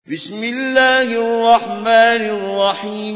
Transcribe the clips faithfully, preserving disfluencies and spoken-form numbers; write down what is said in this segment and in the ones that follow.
بسم الله الرحمن الرحيم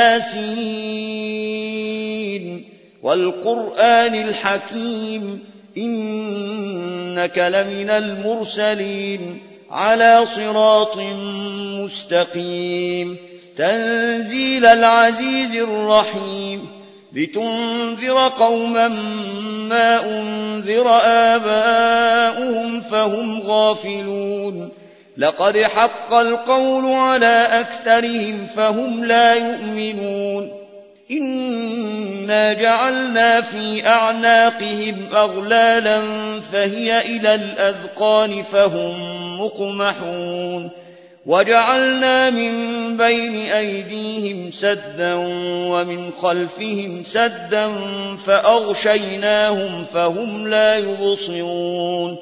ياسين والقرآن الحكيم إنك لمن المرسلين على صراط مستقيم تنزيل العزيز الرحيم لتنذر قوما ما أنذر آباؤهم فهم غافلون لقد حق القول على أكثرهم فهم لا يؤمنون إنا جعلنا في أعناقهم أغلالا فهي إلى الأذقان فهم مقمحون وجعلنا من بين أيديهم سدا ومن خلفهم سدا فأغشيناهم فهم لا يبصرون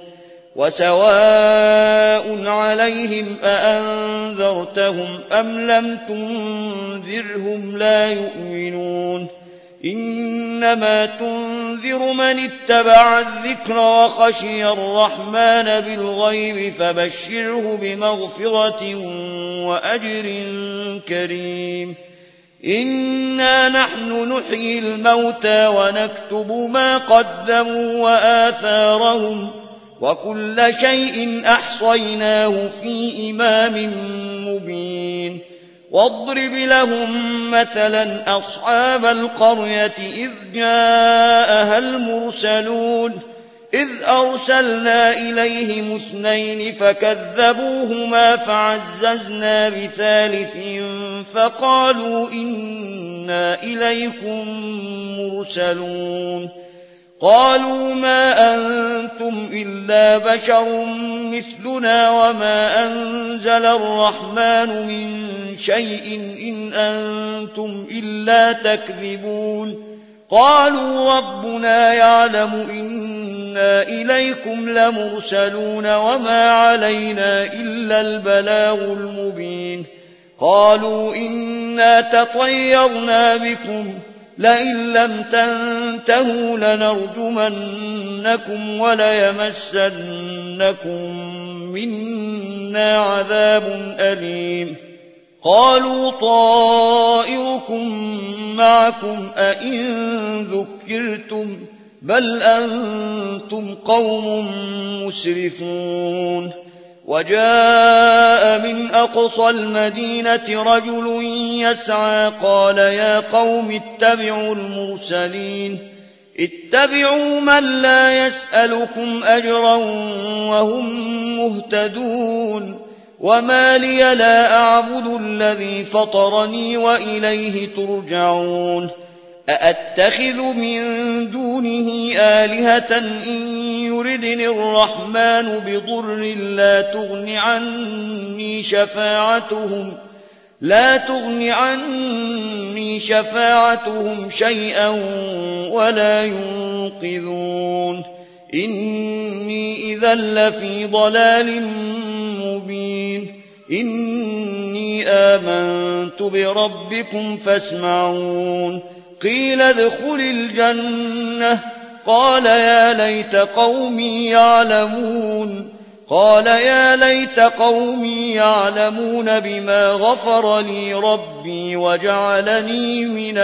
وسواء عليهم أأنذرتهم أم لم تنذرهم لا يؤمنون إنما تنذر من اتبع الذكر وخشي الرحمن بالغيب فبشره بمغفرة وأجر كريم إنا نحن نحيي الموتى ونكتب ما قدموا وآثارهم وكل شيء أحصيناه في إمام مبين واضرب لهم مثلا أصحاب القرية إذ جاءها المرسلون إذ أرسلنا إليهم اثنين فكذبوهما فعززنا بثالث فقالوا إنا إليكم مرسلون قالوا ما أنتم إلا بشر مثلنا وما أنزل الرحمن من شيء إن أنتم إلا تكذبون قالوا ربنا يعلم إنا إليكم لمرسلون وما علينا إلا البلاغ المبين قالوا إنا تطيرنا بكم لئن لم تنتهوا لنرجمنكم وليمسنكم منا عذاب أليم قالوا طائركم معكم أئن ذكرتم بل أنتم قوم مسرفون وجاء من أقصى المدينة رجل يسعى قال يا قوم اتبعوا المرسلين اتبعوا من لا يسألكم أجرا وهم مهتدون وما لي لا أعبد الذي فطرني وإليه ترجعون أأتخذ من دونه آلهة إن يردني الرحمن بضر لا تغن عني شفاعتهم لا تغن عني شفاعتهم شيئا ولا ينقذون إني إذا لفي ضلال مبين إني آمنت بربكم فاسمعون قيل ادخل الجنة قال يا ليت قومي يعلمون قال يا ليت قومي يعلمون بما غفر لي ربي وجعلني من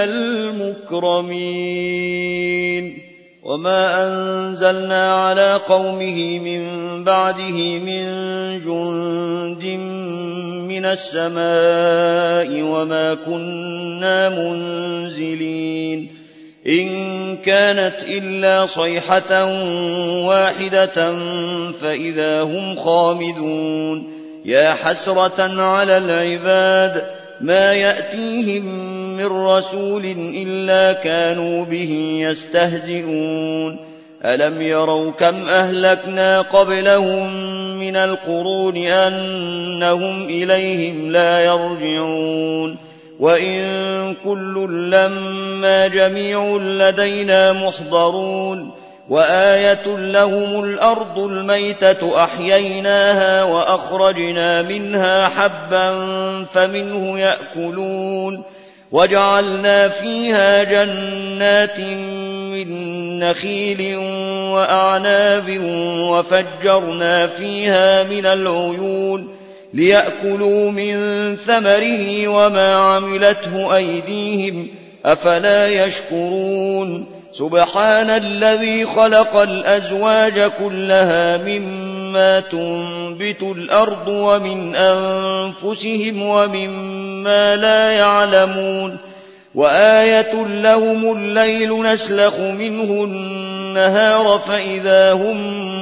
المكرمين وما أنزلنا على قومه من بعده من جند من السماء وما كنا منزلين إن كانت إلا صيحة واحدة فإذا هم خامدون يا حسرة على العباد ما يأتيهم من رسول إلا كانوا به يستهزئون ألم يروا كم أهلكنا قبلهم من القرون أنهم إليهم لا يرجعون وإن كل لما جميع لدينا محضرون وآية لهم الأرض الميتة أحييناها وأخرجنا منها حبا فمنه يأكلون وجعلنا فيها جنات من نخيل وأعناب وفجرنا فيها من العيون ليأكلوا من ثمره وما عملته أيديهم أفلا يشكرون سبحان الذي خلق الأزواج كلها مما تنبت الأرض ومن أنفسهم ومما لا يعلمون وآية لهم الليل نسلخ منه النهار فإذا هم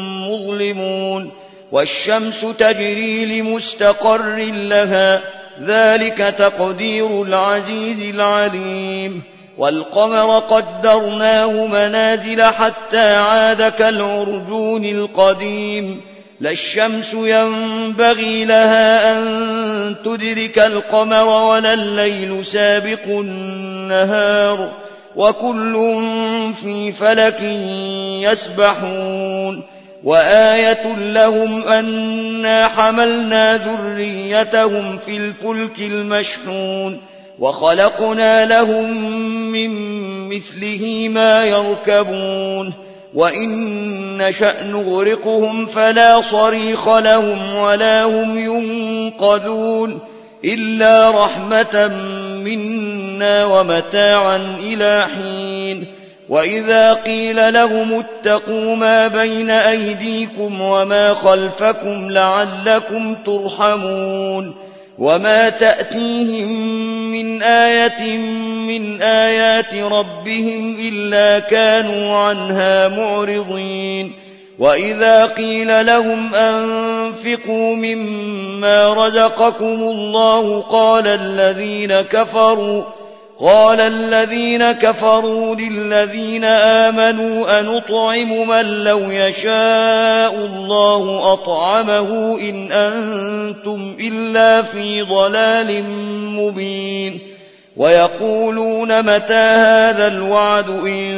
مظلمون والشمس تجري لمستقر لها ذلك تقدير العزيز العليم والقمر قدرناه منازل حتى عاد كالعرجون القديم لا الشمس ينبغي لها أن تدرك القمر ولا الليل سابق النهار وكل في فلك يسبحون وآية لهم أنا حملنا ذريتهم في الفلك المشحون وخلقنا لهم من مثله ما يركبون وإن نشأ نغرقهم فلا صريخ لهم ولا هم ينقذون إلا رحمة منا ومتاعا إلى حين وإذا قيل لهم اتقوا ما بين أيديكم وما خلفكم لعلكم ترحمون وما تأتيهم من آية من آيات ربهم إلا كانوا عنها معرضين وإذا قيل لهم أنفقوا مما رزقكم الله قال الذين كفروا قال الذين كفروا للذين آمنوا أنطعم من لو يشاء الله أطعمه إن أنتم إلا في ضلال مبين ويقولون متى هذا الوعد إن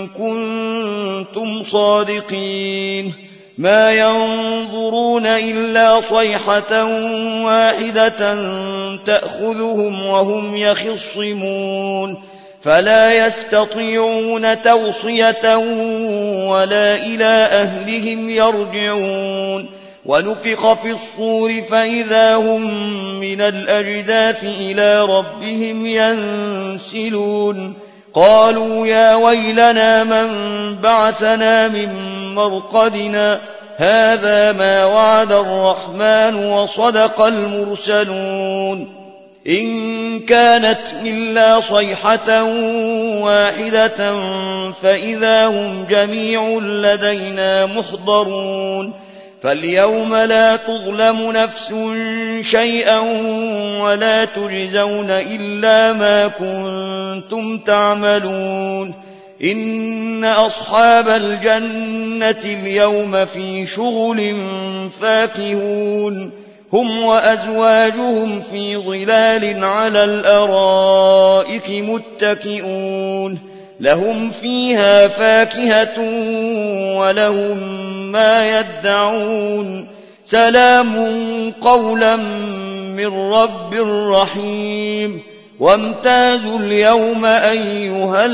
كنتم صادقين ما ينظرون إلا صيحة واحدة تأخذهم وهم يخصمون فلا يستطيعون توصية ولا إلى أهلهم يرجعون ونفخ في الصور فإذا هم من الأجداث إلى ربهم ينسلون قالوا يا ويلنا من بعثنا من مرقدنا هذا ما وعد الرحمن وصدق المرسلون إن كانت إلا صيحة واحدة فإذا هم جميع لدينا محضرون فاليوم لا تظلم نفس شيئا ولا تجزون إلا ما كنتم تعملون إن أصحاب الجنة اليوم في شغل فاكهون هم وأزواجهم في ظلال على الأرائك متكئون لهم فيها فاكهة ولهم ما يدعون سلام قولا من رب رحيم وامتازوا اليوم أيها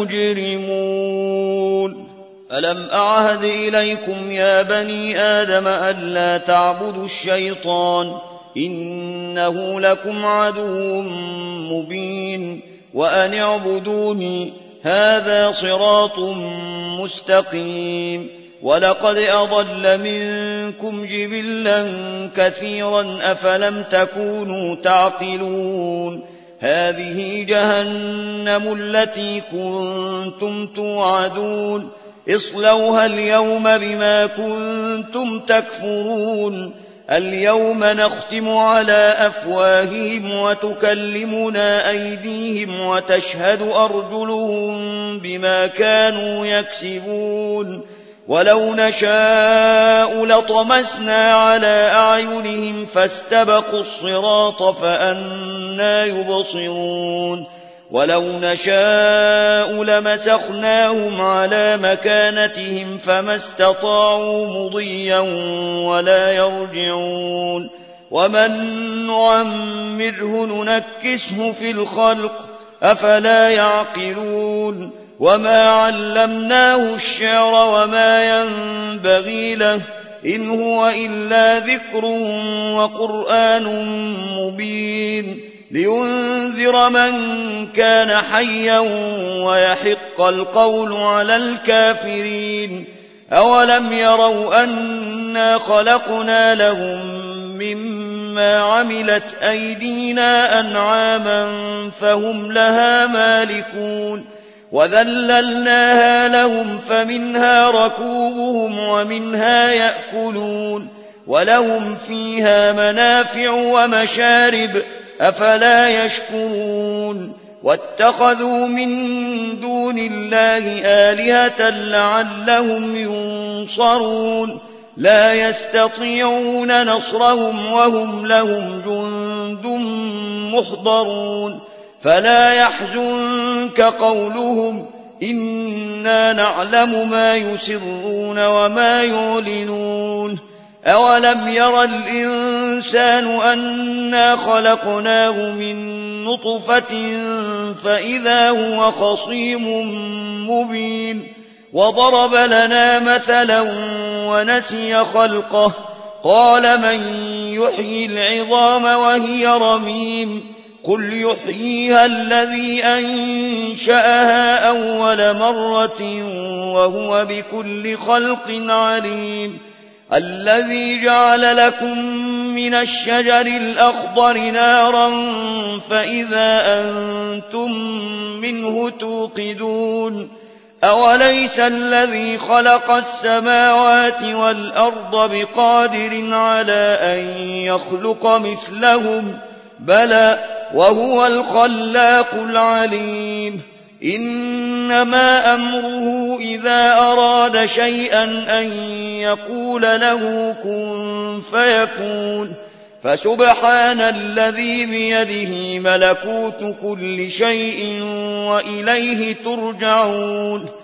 المجرمون ألم أعهد إليكم يا بني آدم ألا تعبدوا الشيطان إنه لكم عدو مبين وأن اعبدوني هذا صراط مستقيم ولقد أضل منكم جبلا كثيرا أفلم تكونوا تعقلون هذه جهنم التي كنتم توعدون اصلوها اليوم بما كنتم تكفرون اليوم نختم على أفواههم وتكلمنا أيديهم وتشهد أرجلهم بما كانوا يكسبون ولو نشاء لطمسنا على أعينهم فاستبقوا الصراط فأنى يبصرون ولو نشاء لمسخناهم على مكانتهم فما استطاعوا مضيا ولا يرجعون ومن نعمره ننكسه في الخلق أفلا يعقلون وما علمناه الشعر وما ينبغي له إن هو إلا ذكر وقرآن مبين لينذر من كان حيا ويحق القول على الكافرين أولم يروا أنا خلقنا لهم مما عملت أيدينا أنعاما فهم لها مالكون وذللناها لهم فمنها ركوبهم ومنها يأكلون ولهم فيها منافع ومشارب أفلا يشكرون واتخذوا من دون الله آلهة لعلهم ينصرون لا يستطيعون نصرهم وهم لهم جند محضرون فلا يحزنك قولهم إنا نعلم ما يسرون وما يعلنون أولم ير الإنسان أنا خلقناه من نطفة فإذا هو خصيم مبين وضرب لنا مثلا ونسي خلقه قال من يحيي العظام وهي رميم قل يحييها الذي أنشأها أول مرة وهو بكل خلق عليم الذي جعل لكم من الشجر الأخضر نارا فإذا أنتم منه توقدون أوليس الذي خلق السماوات والأرض بقادر على أن يخلق مثلهم بلى وهو الخلاق العليم إنما أمره إذا أراد شيئا أن يقول له كن فيكون فسبحان الذي بيده ملكوت كل شيء وإليه ترجعون